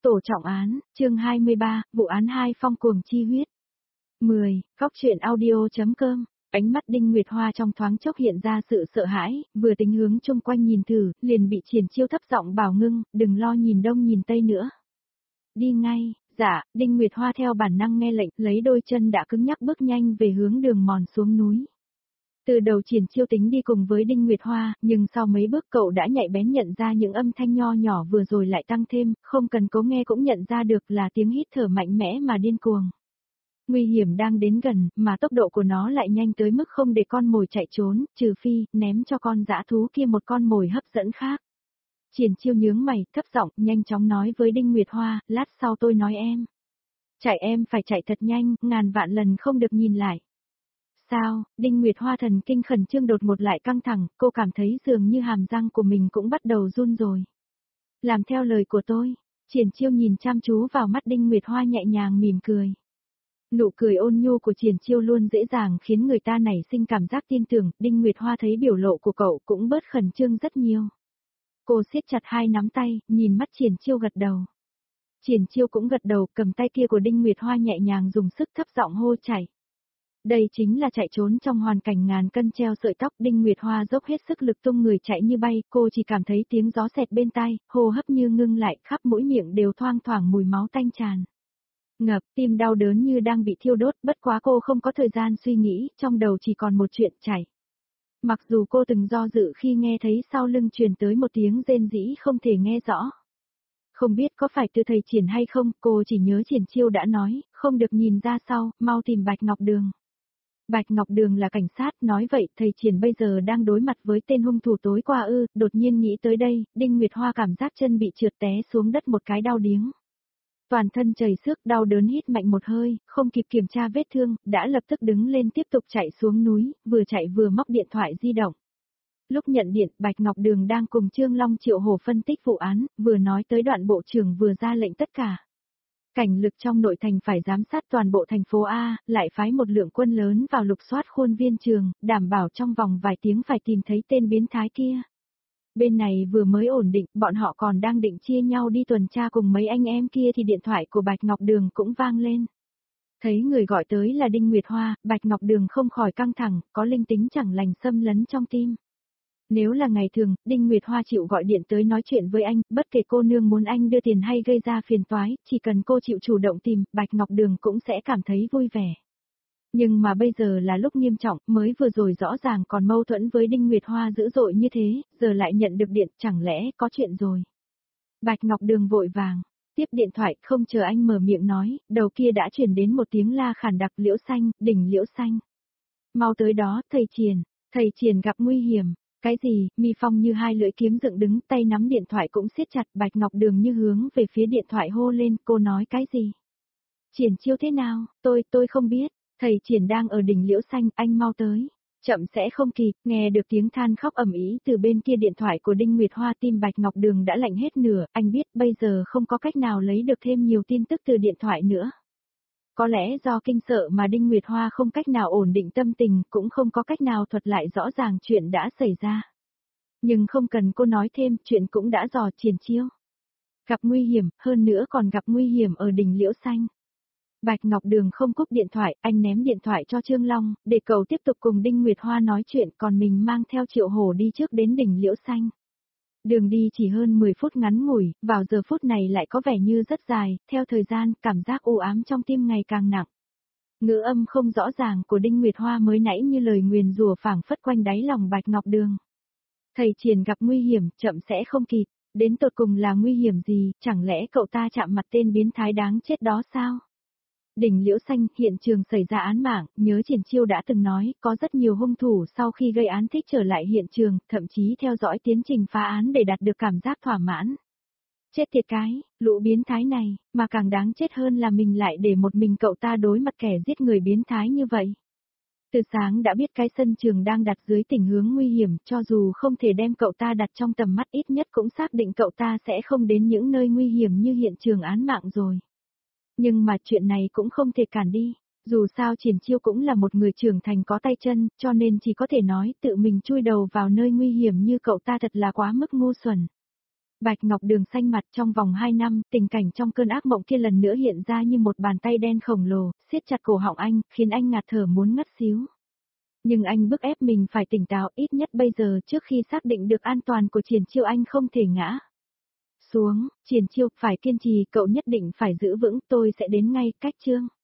Tổ trọng án, chương 23, vụ án 2 phong cuồng chi huyết. 10, Góc truyện audio.com. Ánh mắt Đinh Nguyệt Hoa trong thoáng chốc hiện ra sự sợ hãi, vừa tính hướng chung quanh nhìn thử, liền bị Triển Chiêu thấp giọng bảo ngưng, đừng lo nhìn đông nhìn tây nữa. Đi ngay, dạ, Đinh Nguyệt Hoa theo bản năng nghe lệnh, lấy đôi chân đã cứng nhắc bước nhanh về hướng đường mòn xuống núi. Từ đầu Triển Chiêu tính đi cùng với Đinh Nguyệt Hoa, nhưng sau mấy bước cậu đã nhạy bén nhận ra những âm thanh nho nhỏ vừa rồi lại tăng thêm, không cần cố nghe cũng nhận ra được là tiếng hít thở mạnh mẽ mà điên cuồng. Nguy hiểm đang đến gần, mà tốc độ của nó lại nhanh tới mức không để con mồi chạy trốn, trừ phi, ném cho con dã thú kia một con mồi hấp dẫn khác. Triển Chiêu nhướng mày, thấp giọng, nhanh chóng nói với Đinh Nguyệt Hoa, lát sau tôi nói em. Chạy em phải chạy thật nhanh, ngàn vạn lần không được nhìn lại. Sao, Đinh Nguyệt Hoa thần kinh khẩn trương đột ngột lại căng thẳng, cô cảm thấy dường như hàm răng của mình cũng bắt đầu run rồi. Làm theo lời của tôi, Triển Chiêu nhìn chăm chú vào mắt Đinh Nguyệt Hoa nhẹ nhàng mỉm cười. Nụ cười ôn nhu của Triển Chiêu luôn dễ dàng khiến người ta nảy sinh cảm giác tin tưởng, Đinh Nguyệt Hoa thấy biểu lộ của cậu cũng bớt khẩn trương rất nhiều. Cô siết chặt hai nắm tay, nhìn mắt Triển Chiêu gật đầu. Triển Chiêu cũng gật đầu, cầm tay kia của Đinh Nguyệt Hoa nhẹ nhàng dùng sức thấp giọng hô chạy. Đây chính là chạy trốn trong hoàn cảnh ngàn cân treo sợi tóc. Đinh Nguyệt Hoa dốc hết sức lực tung người chạy như bay, cô chỉ cảm thấy tiếng gió xẹt bên tai, hô hấp như ngưng lại, khắp mũi miệng đều thoang thoảng mùi máu tanh tràn. Ngập, tim đau đớn như đang bị thiêu đốt, bất quá cô không có thời gian suy nghĩ, trong đầu chỉ còn một chuyện chạy. Mặc dù cô từng do dự khi nghe thấy sau lưng truyền tới một tiếng rên rỉ không thể nghe rõ. Không biết có phải từ thầy Triển hay không, cô chỉ nhớ Triển Chiêu đã nói, không được nhìn ra sau, mau tìm Bạch Ngọc Đường. Bạch Ngọc Đường là cảnh sát, nói vậy thầy Triển bây giờ đang đối mặt với tên hung thủ tối qua đột nhiên nghĩ tới đây, Đinh Nguyệt Hoa cảm giác chân bị trượt té xuống đất một cái đau điếng. Toàn thân chảy xước đau đớn hít mạnh một hơi, không kịp kiểm tra vết thương, đã lập tức đứng lên tiếp tục chạy xuống núi, vừa chạy vừa móc điện thoại di động. Lúc nhận điện, Bạch Ngọc Đường đang cùng Trương Long Triệu Hồ phân tích vụ án, vừa nói tới đoạn bộ trưởng vừa ra lệnh tất cả. Cảnh lực trong nội thành phải giám sát toàn bộ thành phố A, lại phái một lượng quân lớn vào lục soát khuôn viên trường, đảm bảo trong vòng vài tiếng phải tìm thấy tên biến thái kia. Bên này vừa mới ổn định, bọn họ còn đang định chia nhau đi tuần tra cùng mấy anh em kia thì điện thoại của Bạch Ngọc Đường cũng vang lên. Thấy người gọi tới là Đinh Nguyệt Hoa, Bạch Ngọc Đường không khỏi căng thẳng, có linh tính chẳng lành xâm lấn trong tim. Nếu là ngày thường, Đinh Nguyệt Hoa chịu gọi điện tới nói chuyện với anh, bất kể cô nương muốn anh đưa tiền hay gây ra phiền toái, chỉ cần cô chịu chủ động tìm, Bạch Ngọc Đường cũng sẽ cảm thấy vui vẻ. Nhưng mà bây giờ là lúc nghiêm trọng, mới vừa rồi rõ ràng còn mâu thuẫn với Đinh Nguyệt Hoa dữ dội như thế, giờ lại nhận được điện, chẳng lẽ có chuyện rồi. Bạch Ngọc Đường vội vàng, tiếp điện thoại, không chờ anh mở miệng nói, đầu kia đã chuyển đến một tiếng la khàn đặc, Liễu Xanh, đỉnh Liễu Xanh. Mau tới đó, thầy Triển gặp nguy hiểm. Cái gì, Mi Phong như hai lưỡi kiếm dựng đứng, tay nắm điện thoại cũng siết chặt, Bạch Ngọc Đường như hướng về phía điện thoại hô lên, cô nói cái gì? Triển Chiêu thế nào, tôi không biết, thầy Triển đang ở đỉnh Liễu Xanh, anh mau tới. Chậm sẽ không kịp, nghe được tiếng than khóc ầm ĩ từ bên kia điện thoại của Đinh Nguyệt Hoa, tim Bạch Ngọc Đường đã lạnh hết nửa, anh biết bây giờ không có cách nào lấy được thêm nhiều tin tức từ điện thoại nữa. Có lẽ do kinh sợ mà Đinh Nguyệt Hoa không cách nào ổn định tâm tình, cũng không có cách nào thuật lại rõ ràng chuyện đã xảy ra. Nhưng không cần cô nói thêm, chuyện cũng đã dò Triển Chiêu. Gặp nguy hiểm, hơn nữa còn gặp nguy hiểm ở đỉnh Liễu Xanh. Bạch Ngọc Đường không cúp điện thoại, anh ném điện thoại cho Trương Long, để cậu tiếp tục cùng Đinh Nguyệt Hoa nói chuyện, còn mình mang theo Triệu Hổ đi trước đến đỉnh Liễu Xanh. Đường đi chỉ hơn 10 phút ngắn ngủi, vào giờ phút này lại có vẻ như rất dài, theo thời gian, cảm giác u ám trong tim ngày càng nặng. Ngữ âm không rõ ràng của Đinh Nguyệt Hoa mới nãy như lời nguyền rủa phảng phất quanh đáy lòng Bạch Ngọc Đường. Thầy Triển gặp nguy hiểm, chậm sẽ không kịp, đến tột cùng là nguy hiểm gì, chẳng lẽ cậu ta chạm mặt tên biến thái đáng chết đó sao? Đỉnh Liễu Xanh, hiện trường xảy ra án mạng, nhớ Triển Chiêu đã từng nói, có rất nhiều hung thủ sau khi gây án thích trở lại hiện trường, thậm chí theo dõi tiến trình phá án để đạt được cảm giác thỏa mãn. Chết tiệt cái, lũ biến thái này, mà càng đáng chết hơn là mình lại để một mình cậu ta đối mặt kẻ giết người biến thái như vậy. Từ sáng đã biết cái sân trường đang đặt dưới tình huống nguy hiểm, cho dù không thể đem cậu ta đặt trong tầm mắt ít nhất cũng xác định cậu ta sẽ không đến những nơi nguy hiểm như hiện trường án mạng rồi. Nhưng mà chuyện này cũng không thể cản đi, dù sao Triển Chiêu cũng là một người trưởng thành có tay chân, cho nên chỉ có thể nói tự mình chui đầu vào nơi nguy hiểm như cậu ta thật là quá mức ngu xuẩn. Bạch Ngọc Đường xanh mặt, trong vòng 2 năm, tình cảnh trong cơn ác mộng kia lần nữa hiện ra như một bàn tay đen khổng lồ, siết chặt cổ họng anh, khiến anh ngạt thở muốn ngất xíu. Nhưng anh bức ép mình phải tỉnh táo, ít nhất bây giờ, trước khi xác định được an toàn của Triển Chiêu anh không thể ngã xuống. Triển Chiêu, phải kiên trì, cậu nhất định phải giữ vững, tôi sẽ đến ngay, cách Trương.